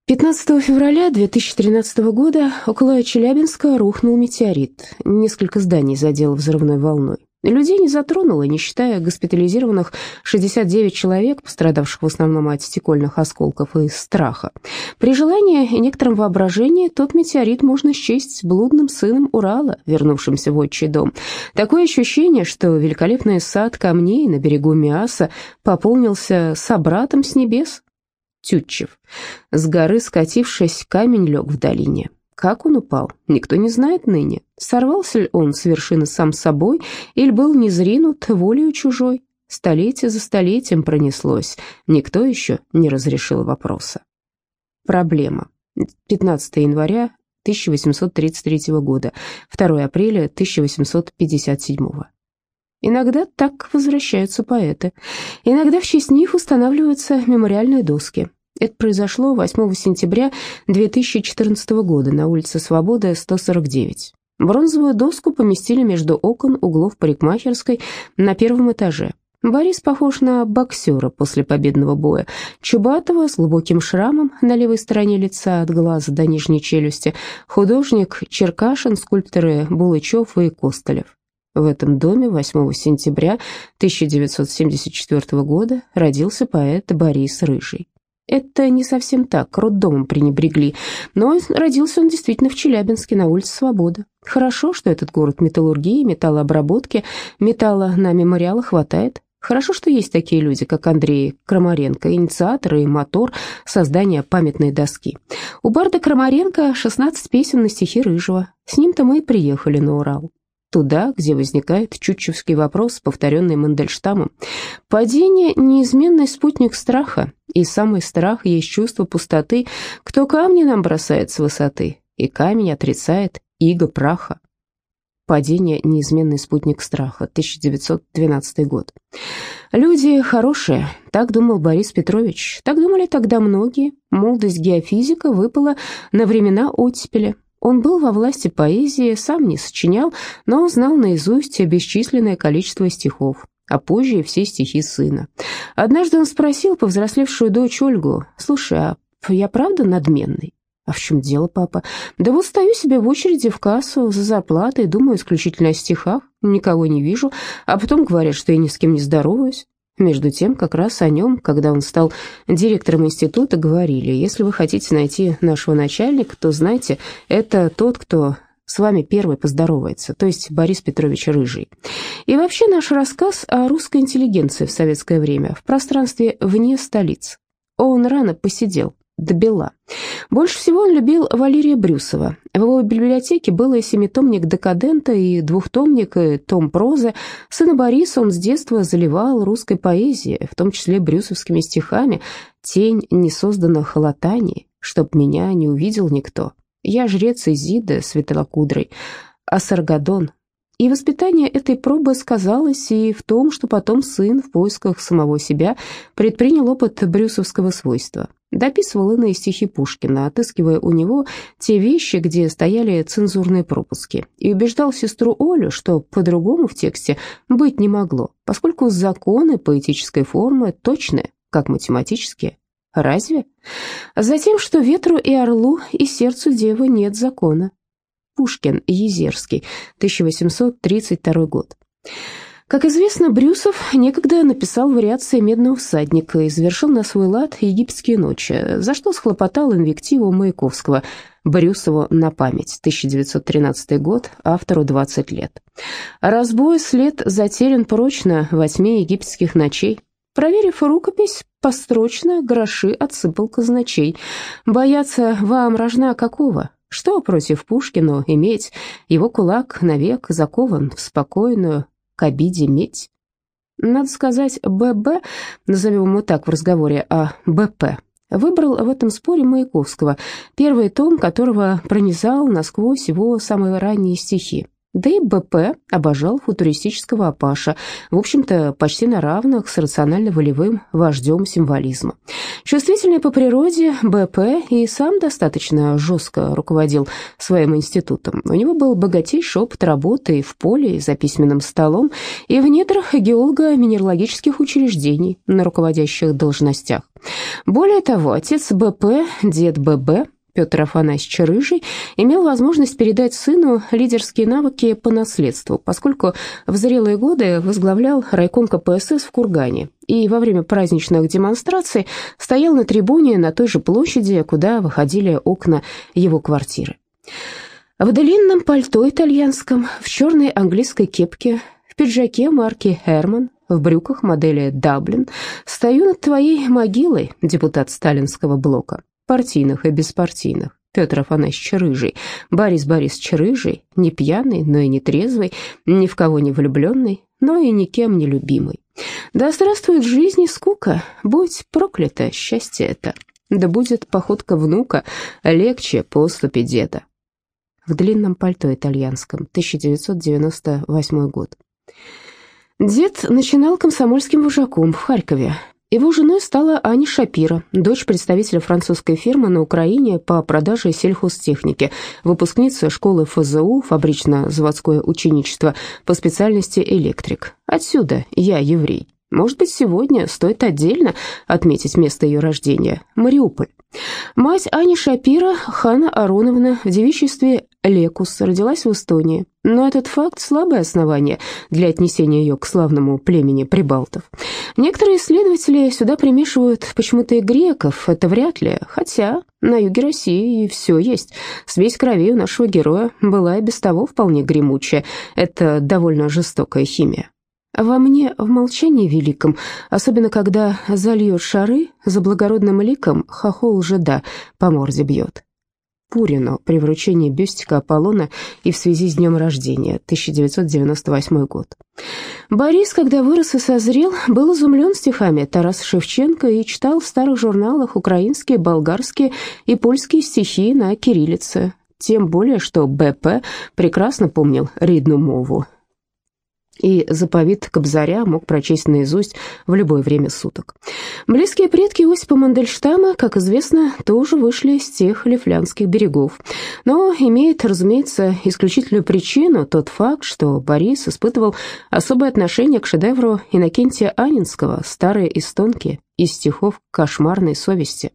15 февраля 2013 года около Челябинска рухнул метеорит. Несколько зданий задело взрывной волной. Людей не затронуло, не считая госпитализированных 69 человек, пострадавших в основном от стекольных осколков и страха. При желании и некотором воображении тот метеорит можно счесть блудным сыном Урала, вернувшимся в отчий дом. Такое ощущение, что великолепный сад камней на берегу Миаса пополнился собратом с небес. Тютчев. С горы скатившись, камень лег в долине. Как он упал, никто не знает ныне. Сорвался ли он с вершины сам собой, или был низринут волею чужой? Столетие за столетием пронеслось, никто еще не разрешил вопроса. Проблема. 15 января 1833 года, 2 апреля 1857. Иногда так возвращаются поэты. Иногда в честь них устанавливаются мемориальные доски. Это произошло 8 сентября 2014 года на улице Свободы, 149. Бронзовую доску поместили между окон углов парикмахерской на первом этаже. Борис похож на боксера после победного боя, чубатого, с глубоким шрамом на левой стороне лица от глаза до нижней челюсти, художник Черкашин, скульпторы Булычев и Костылев. В этом доме 8 сентября 1974 года родился поэт Борис Рыжий. Это не совсем так, роддомом пренебрегли, но родился он действительно в Челябинске, на улице Свободы. Хорошо, что этот город металлургии, металлообработки, металла на мемориалы хватает. Хорошо, что есть такие люди, как Андрей Крамаренко, инициатор и мотор создания памятной доски. У барда Крамаренко 16 песен на стихи Рыжего. С ним-то мы и приехали на Урал. Туда, где возникает чутчевский вопрос, повторенный Мандельштамом. Падение – неизменный спутник страха, и самый страх есть чувство пустоты. Кто камни нам бросает с высоты, и камень отрицает иго праха. Падение – неизменный спутник страха, 1912 год. Люди хорошие, так думал Борис Петрович, так думали тогда многие. Молодость геофизика выпала на времена оттепели. Он был во власти поэзии, сам не сочинял, но знал наизусть бесчисленное количество стихов, а позже и все стихи сына. Однажды он спросил повзрослевшую дочь Ольгу: «Слушай, а я правда надменный?» «А в чем дело, папа?» «Да вот стою себе в очереди в кассу за зарплатой, думаю исключительно о стихах, никого не вижу, а потом говорят, что я ни с кем не здороваюсь». Между тем, как раз о нем, когда он стал директором института, говорили: если вы хотите найти нашего начальника, то знайте, это тот, кто с вами первый поздоровается, то есть Борис Петрович Рыжий. И вообще наш рассказ о русской интеллигенции в советское время в пространстве вне столиц. Он рано посидел, до бела. Больше всего он любил Валерия Брюсова. В его библиотеке было и семитомник «Декадента», и двухтомник, и том прозы. Сына Бориса он с детства заливал русской поэзией, в том числе брюсовскими стихами: «Тень несозданных латаний, чтоб меня не увидел никто. Я жрец Изиды светлокудрой, Асаргадон». И воспитание этой пробы сказалось и в том, что потом сын в поисках самого себя предпринял опыт брюсовского свойства. Дописывал иные стихи Пушкина, отыскивая у него те вещи, где стояли цензурные пропуски, и убеждал сестру Олю, что по-другому в тексте быть не могло, поскольку законы поэтической формы точные, как математические. Разве? Затем, что ветру и орлу, и сердцу девы нет закона. Пушкин, Езерский, 1832 год. Как известно, Брюсов некогда написал вариации «Медного всадника» и завершил на свой лад «Египетские ночи», за что схлопотал инвективу Маяковского: «Брюсову на память», 1913 год, автору 20 лет. «Разбой след затерян прочно во тьме египетских ночей. Проверив рукопись построчно, гроши отсыпал казначей. Бояться вам рожна какого? Что против Пушкину иметь? Его кулак навек закован в спокойную к обиде медь». Надо сказать, ББ, назовем его так в разговоре о БП, выбрал в этом споре Маяковского, первый том которого пронизал насквозь его самые ранние стихи. Да и БП обожал футуристического Апаша, в общем-то, почти на равных с рационально-волевым вождем символизма. Чувствительный по природе, БП и сам достаточно жестко руководил своим институтом. У него был богатейший опыт работы и в поле, и за письменным столом, и в недрах геолого-минералогических учреждений на руководящих должностях. Более того, отец БП, дед ББ, Петр Афанасьевич Рыжий, имел возможность передать сыну лидерские навыки по наследству, поскольку в зрелые годы возглавлял райком КПСС в Кургане и во время праздничных демонстраций стоял на трибуне на той же площади, куда выходили окна его квартиры. В длинном пальто итальянском, в черной английской кепке, в пиджаке марки «Херман», в брюках модели «Даблин» стою над твоей могилой, депутат сталинского блока, партийных и беспартийных, Петр Афанасьевич Рыжий, Борис Борисович Рыжий, не пьяный, но и не трезвый, ни в кого не влюбленный, но и никем не любимый. Да здравствует в жизни скука, будь проклято счастье это, да будет походка внука легче поступи деда. В длинном пальто итальянском, 1998 год. Дед начинал комсомольским вожаком в Харькове. Его женой стала Аня Шапира, дочь представителя французской фирмы на Украине по продаже сельхозтехники, выпускница школы ФЗУ, фабрично-заводское ученичество по специальности электрик. Отсюда я еврей. Может быть, сегодня стоит отдельно отметить место ее рождения – Мариуполь. Мать Ани Шапира, Ханна Ароновна, в девичестве Лекус, родилась в Эстонии. Но этот факт – слабое основание для отнесения ее к славному племени прибалтов. Некоторые исследователи сюда примешивают почему-то и греков, это вряд ли, хотя на юге России и все есть. Смесь крови у нашего героя была и без того вполне гремучая, это довольно жестокая химия. Во мне в молчании великом, особенно когда зальет шары, за благородным ликом хохол жида по морде бьет. Пурину при вручении бюстика Аполлона и в связи с днем рождения, 1998 год. Борис, когда вырос и созрел, был изумлен стихами Тараса Шевченко и читал в старых журналах украинские, болгарские и польские стихи на кириллице. Тем более, что БП прекрасно помнил рідну мову. И заповедь Кобзаря мог прочесть наизусть в любое время суток. Близкие предки Осипа Мандельштама, как известно, тоже вышли с тех лифлянских берегов. Но имеет, разумеется, исключительную причину тот факт, что Борис испытывал особое отношение к шедевру Иннокентия Анинского «Старые эстонки» из стихов «Кошмарной совести».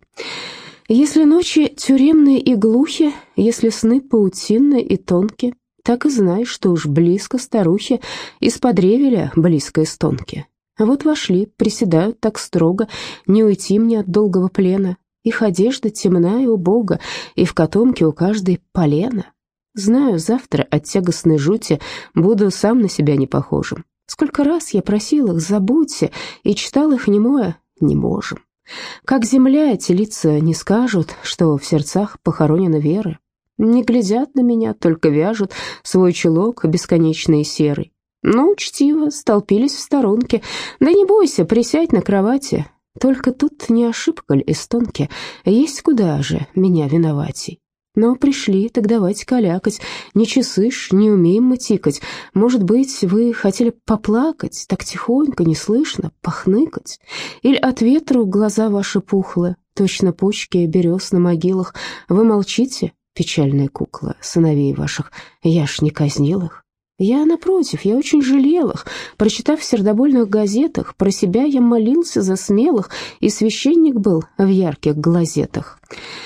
«Если ночи тюремные и глухи, если сны паутинные и тонкие, так и знай, что уж близко старухи из-под ревеля близко эстонки. Вот вошли, приседают так строго, не уйти мне от долгого плена. Их одежда темна и убога, и в котомке у каждой полено. Знаю, завтра от тягостной жути буду сам на себя не похожим. Сколько раз я просил их, забудьте, и читал их немое «не можем». Как земля эти лица не скажут, что в сердцах похоронена вера. Не глядят на меня, только вяжут свой чулок бесконечный и серый. Но учтиво столпились в сторонке. Да не бойся, присядь на кровати. Только тут не ошибка ли эстонки, есть куда же меня виноватей. Но пришли, так давайте калякать. Не часышь, не умеем мы тикать. Может быть, вы хотели поплакать, так тихонько, неслышно, похныкать? Или от ветру глаза ваши пухлы, точно почки берез на могилах. Вы молчите? Печальные куклы, сыновей ваших, я ж не казнил их. Я, напротив, я очень жалел их. Прочитав в сердобольных газетах, про себя я молился за смелых, и священник был в ярких глазетах.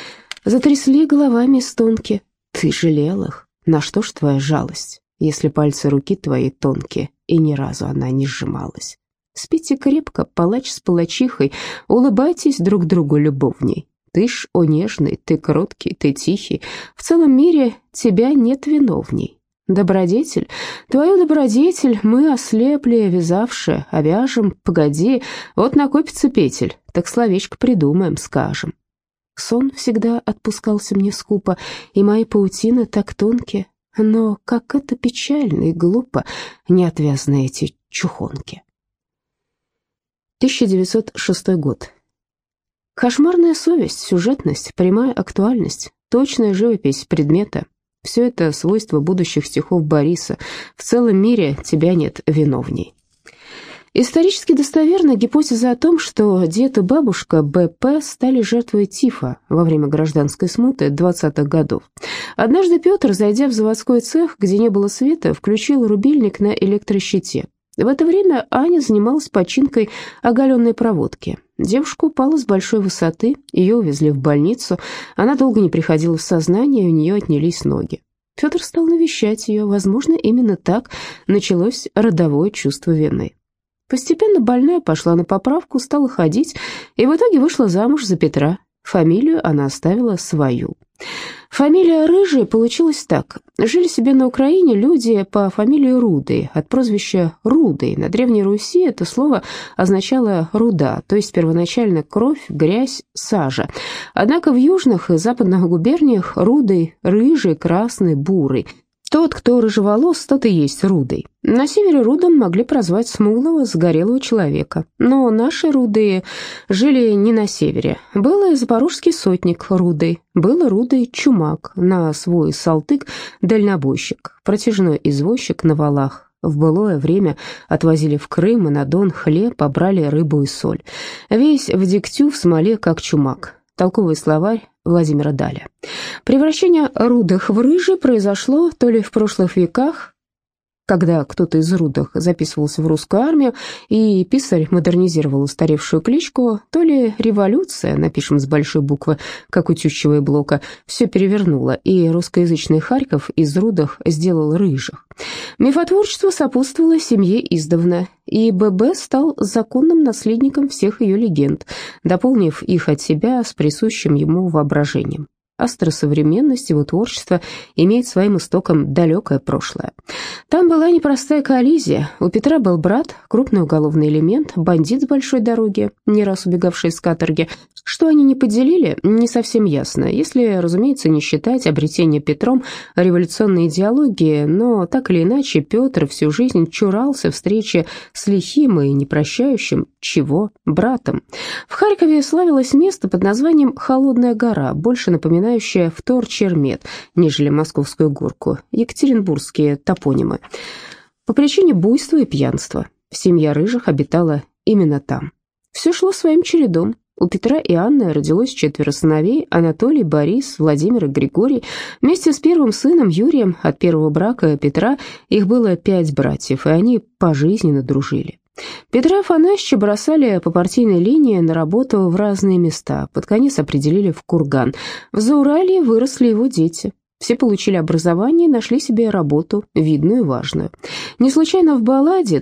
Затрясли головами эстонки. Ты жалел их? На что ж твоя жалость, если пальцы руки твои тонкие, и ни разу она не сжималась? Спите крепко, палач с палачихой, улыбайтесь друг другу любовней. Ты ж, о нежный, ты кроткий, ты тихий, в целом мире тебя нет виновней. Добродетель, твою добродетель мы ослепли, вязавши, а вяжем, погоди, вот накопится петель, так словечко придумаем, скажем. Сон всегда отпускался мне скупо, и мои паутины так тонкие, но как это печально и глупо, неотвязны эти чухонки. 1906 год. Кошмарная совесть, сюжетность, прямая актуальность, точная живопись предмета. Все это свойство будущих стихов Бориса. В целом мире тебя нет виновней. Исторически достоверна гипотеза о том, что дед и бабушка Б.П. стали жертвой тифа во время гражданской смуты 20-х годов. Однажды Петр, зайдя в заводской цех, где не было света, включил рубильник на электрощите. В это время Аня занималась починкой оголенной проводки. Девушка упала с большой высоты, ее увезли в больницу. Она долго не приходила в сознание, и у нее отнялись ноги. Петр стал навещать ее. Возможно, именно так началось родовое чувство вины. Постепенно больная пошла на поправку, стала ходить и в итоге вышла замуж за Петра. Фамилию она оставила свою. Фамилия Рыжий получилась так. Жили себе на Украине люди по фамилии Рудый, от прозвища Рудый. На Древней Руси это слово означало руда, то есть первоначально кровь, грязь, сажа. Однако в южных и западных губерниях Рудый, рыжий, красный, бурый. Тот, кто рыжеволос, тот и есть Рудый. На севере Рудом могли прозвать смуглого, загорелого человека. Но наши Рудые жили не на севере. Был и запорожский сотник Рудый, был и Рудый Чумак, на свой Салтык дальнобойщик, протяжной извозчик на валах. В былое время отвозили в Крым и на Дон хлеб, побрали рыбу и соль. Весь в дегтю, в смоле, как Чумак. Толковый словарь Владимира Даля. Превращение рудых в рыжий произошло то ли в прошлых веках, когда кто-то из рудых записывался в русскую армию, и писарь модернизировал устаревшую кличку, то ли революция, напишем с большой буквы, как у Тютчева и Блока, все перевернула, и русскоязычный Харьков из рудых сделал рыжих. Мифотворчество сопутствовало семье издавна, и ББ стал законным наследником всех ее легенд, дополнив их от себя с присущим ему воображением. Остросовременность его творчества имеет своим истоком далекое прошлое. Там была непростая коллизия. У Петра был брат, крупный уголовный элемент, бандит с большой дороги, не раз убегавший из каторги. Что они не поделили, не совсем ясно, если, разумеется, не считать обретение Петром революционной идеологии, но так или иначе Петр всю жизнь чурался встречи с лихим и непрощающим чего братом. В Харькове славилось место под названием «Холодная гора», больше напоминающее Втор-Чермет, нежели Московскую горку, екатеринбургские топонимы. По причине буйства и пьянства семья Рыжих обитала именно там. Все шло своим чередом. У Петра и Анны родилось 4 сыновей: Анатолий, Борис, Владимир и Григорий. Вместе с первым сыном Юрием от первого брака Петра их было 5 братьев, и они пожизненно дружили. Петра Афанасьевича бросали по партийной линии на работу в разные места, под конец определили в Курган. В Зауралье выросли его дети. Все получили образование и нашли себе работу, видную и важную. Не случайно в балладе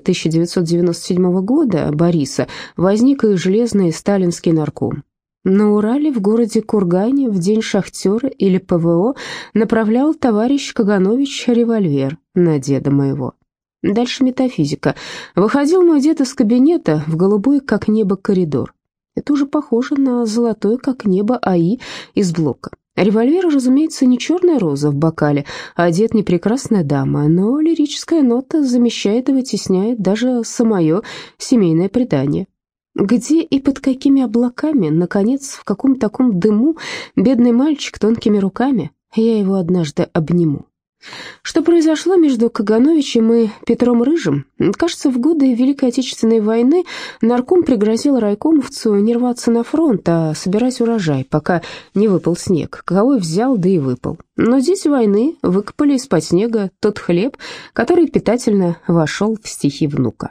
1997 года Бориса возник и железный сталинский нарком. На Урале, в городе Кургане, в день шахтера или ПВО направлял товарищ Каганович револьвер на деда моего. Дальше метафизика. Выходил мой дед из кабинета в голубой, как небо, коридор. Это уже похоже на золотой, как небо, АИ из Блока. Револьвер, разумеется, не черная роза в бокале, а дед не прекрасная дама, но лирическая нота замещает и вытесняет даже самое семейное предание. Где и под какими облаками, наконец, в каком таком дыму бедный мальчик тонкими руками, я его однажды обниму. Что произошло между Кагановичем и Петром Рыжим? Кажется, в годы Великой Отечественной войны нарком пригрозил райкомовцу не рваться на фронт, а собирать урожай, пока не выпал снег. Каковой взял, да и выпал. Но дети войны выкопали из-под снега тот хлеб, который питательно вошел в стихи внука.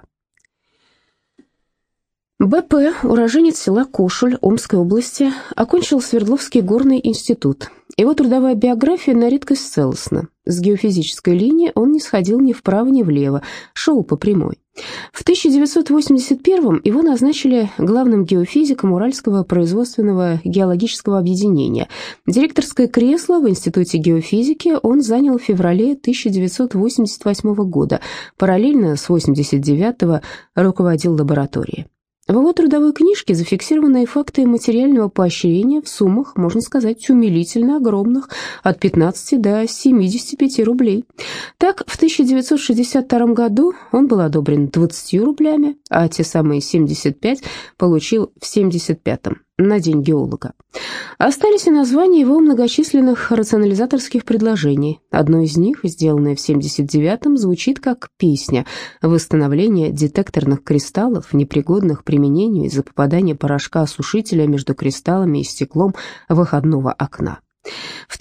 Б.П., уроженец села Кошуль Омской области, окончил Свердловский горный институт. Его трудовая биография на редкость целостна. С геофизической линии он не сходил ни вправо, ни влево, шел по прямой. В 1981-м его назначили главным геофизиком Уральского производственного геологического объединения. Директорское кресло в Институте геофизики он занял в феврале 1988 года. Параллельно с 1989-го руководил лабораторией. В его трудовой книжке зафиксированы факты материального поощрения в суммах, можно сказать, умилительно огромных, от 15 до 75 рублей. Так, в 1962 году он был одобрен 20 рублями, а те самые 75 получил в 1975. на День геолога. Остались и названия его многочисленных рационализаторских предложений. Одно из них, сделанное в 79-м, звучит как песня «Восстановление детекторных кристаллов, непригодных к применению из-за попадания порошка-осушителя между кристаллами и стеклом выходного окна». В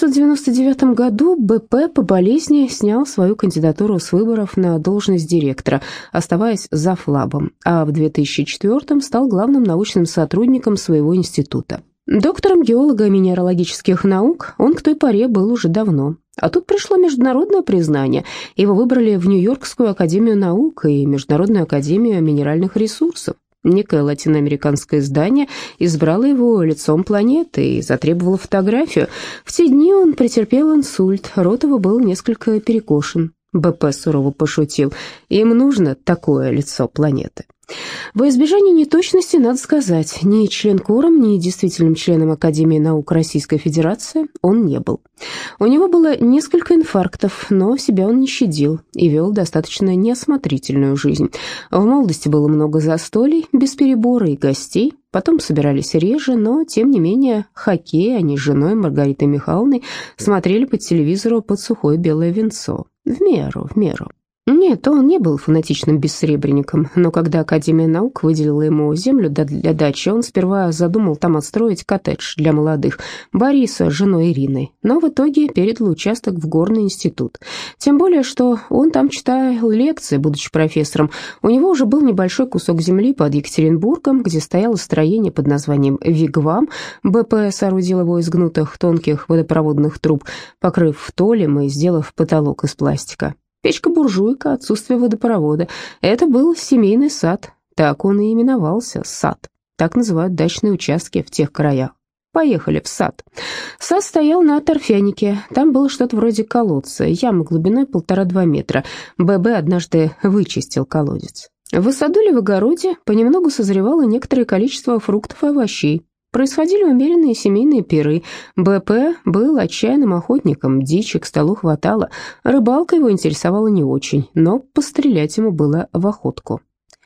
1999 году БП по болезни снял свою кандидатуру с выборов на должность директора, оставаясь завлабом, а в 2004 стал главным научным сотрудником своего института. Доктором геолого-минералогических наук он к той поре был уже давно. А тут пришло международное признание. Его выбрали в Нью-Йоркскую академию наук и Международную академию минеральных ресурсов. Некое латиноамериканское издание избрало его лицом планеты и затребовало фотографию. В те дни он претерпел инсульт, рот его был несколько перекошен. БП сурово пошутил: «Им нужно такое лицо планеты». Во избежание неточности надо сказать, ни член-кором, ни действительным членом Академии наук Российской Федерации он не был. У него было несколько инфарктов, но себя он не щадил и вел достаточно неосмотрительную жизнь. В молодости было много застолий, без перебора и гостей, потом собирались реже, но, тем не менее, хоккей они с женой Маргаритой Михайловной смотрели по телевизору под сухое белое венцо. В меру. Нет, он не был фанатичным бессребренником, но когда Академия наук выделила ему землю для дачи, он сперва задумал там отстроить коттедж для молодых, Бориса с женой Ириной, но в итоге передал участок в Горный институт. Тем более, что он там читал лекции, будучи профессором. У него уже был небольшой кусок земли под Екатеринбургом, где стояло строение под названием «Вигвам». БП соорудил его из гнутых тонких водопроводных труб, покрыв толем и сделав потолок из пластика. Печка-буржуйка, отсутствие водопровода. Это был семейный сад. Так он и именовался — сад. Так называют дачные участки в тех краях. Поехали в сад. Сад стоял на торфянике. Там было что-то вроде колодца, яма глубиной 1,5–2 метра. ББ однажды вычистил колодец. В саду или в огороде понемногу созревало некоторое количество фруктов и овощей. Происходили умеренные семейные пиры. БП был отчаянным охотником, дичи к столу хватало. Рыбалка его интересовала не очень, но пострелять ему было в охотку.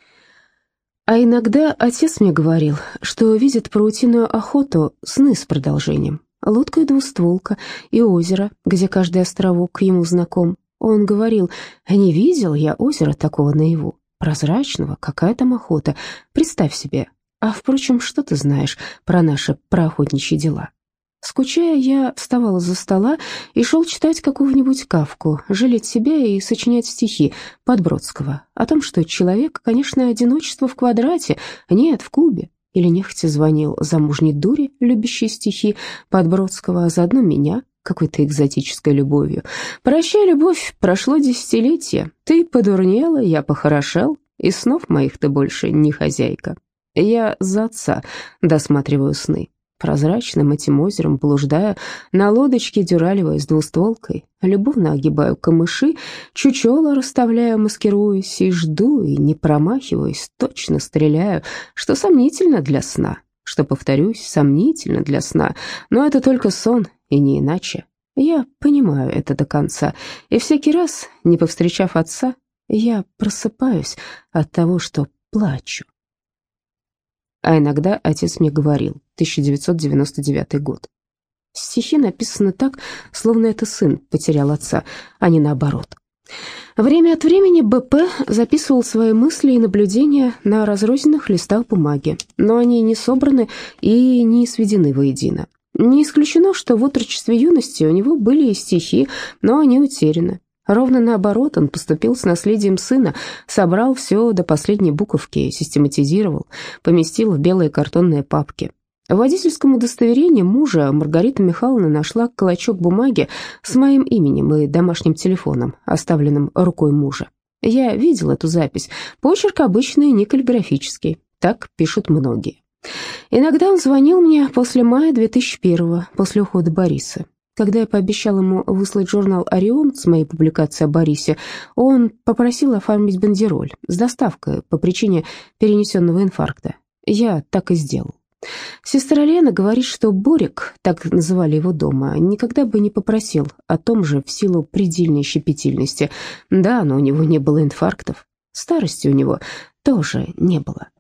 А иногда отец мне говорил, что видит паутинную охоту, сны с продолжением. Лодка и двустволка, и озеро, где каждый островок ему знаком. Он говорил: «Не видел я озера такого наяву, прозрачного, какая там охота, представь себе». А, впрочем, что ты знаешь про наши проохотничьи дела? Скучая, я вставал из-за стола и шел читать какого-нибудь Кафку, жалеть себя и сочинять стихи Подбродского о том, что человек, конечно, одиночество в квадрате, нет, в кубе. Или нехотя звонил замужней дуре, любящей стихи Подбродского, а заодно меня, какой-то экзотической любовью. «Прощай, любовь, прошло десятилетие, ты подурнела, я похорошел, и снов моих ты больше не хозяйка». Я за отца досматриваю сны, прозрачным этим озером блуждая, на лодочке дюралевой с двустволкой, любовно огибаю камыши, чучело расставляю, маскируюсь, и жду, и не промахиваюсь, точно стреляю, что сомнительно для сна, что, повторюсь, сомнительно для сна, но это только сон, и не иначе. Я понимаю это до конца, и всякий раз, не повстречав отца, я просыпаюсь от того, что плачу. А иногда отец мне говорил, 1999 год. Стихи написаны так, словно это сын потерял отца, а не наоборот. Время от времени БП записывал свои мысли и наблюдения на разрозненных листах бумаги, но они не собраны и не сведены воедино. Не исключено, что в отрочестве юности у него были и стихи, но они утеряны. Ровно наоборот, он поступил с наследием сына, собрал все до последней буковки, систематизировал, поместил в белые картонные папки. В водительском удостоверении мужа Маргарита Михайловна нашла клочок бумаги с моим именем и домашним телефоном, оставленным рукой мужа. Я видел эту запись. Почерк обычный, не каллиграфический. Так пишут многие. Иногда он звонил мне после мая 2001-го, после ухода Бориса. Когда я пообещал ему выслать журнал «Орион» с моей публикацией о Борисе, он попросил оформить бандероль с доставкой по причине перенесенного инфаркта. Я так и сделал. Сестра Лена говорит, что Борик, так называли его дома, никогда бы не попросил о том же в силу предельной щепетильности. Да, но у него не было инфарктов. Старости у него тоже не было.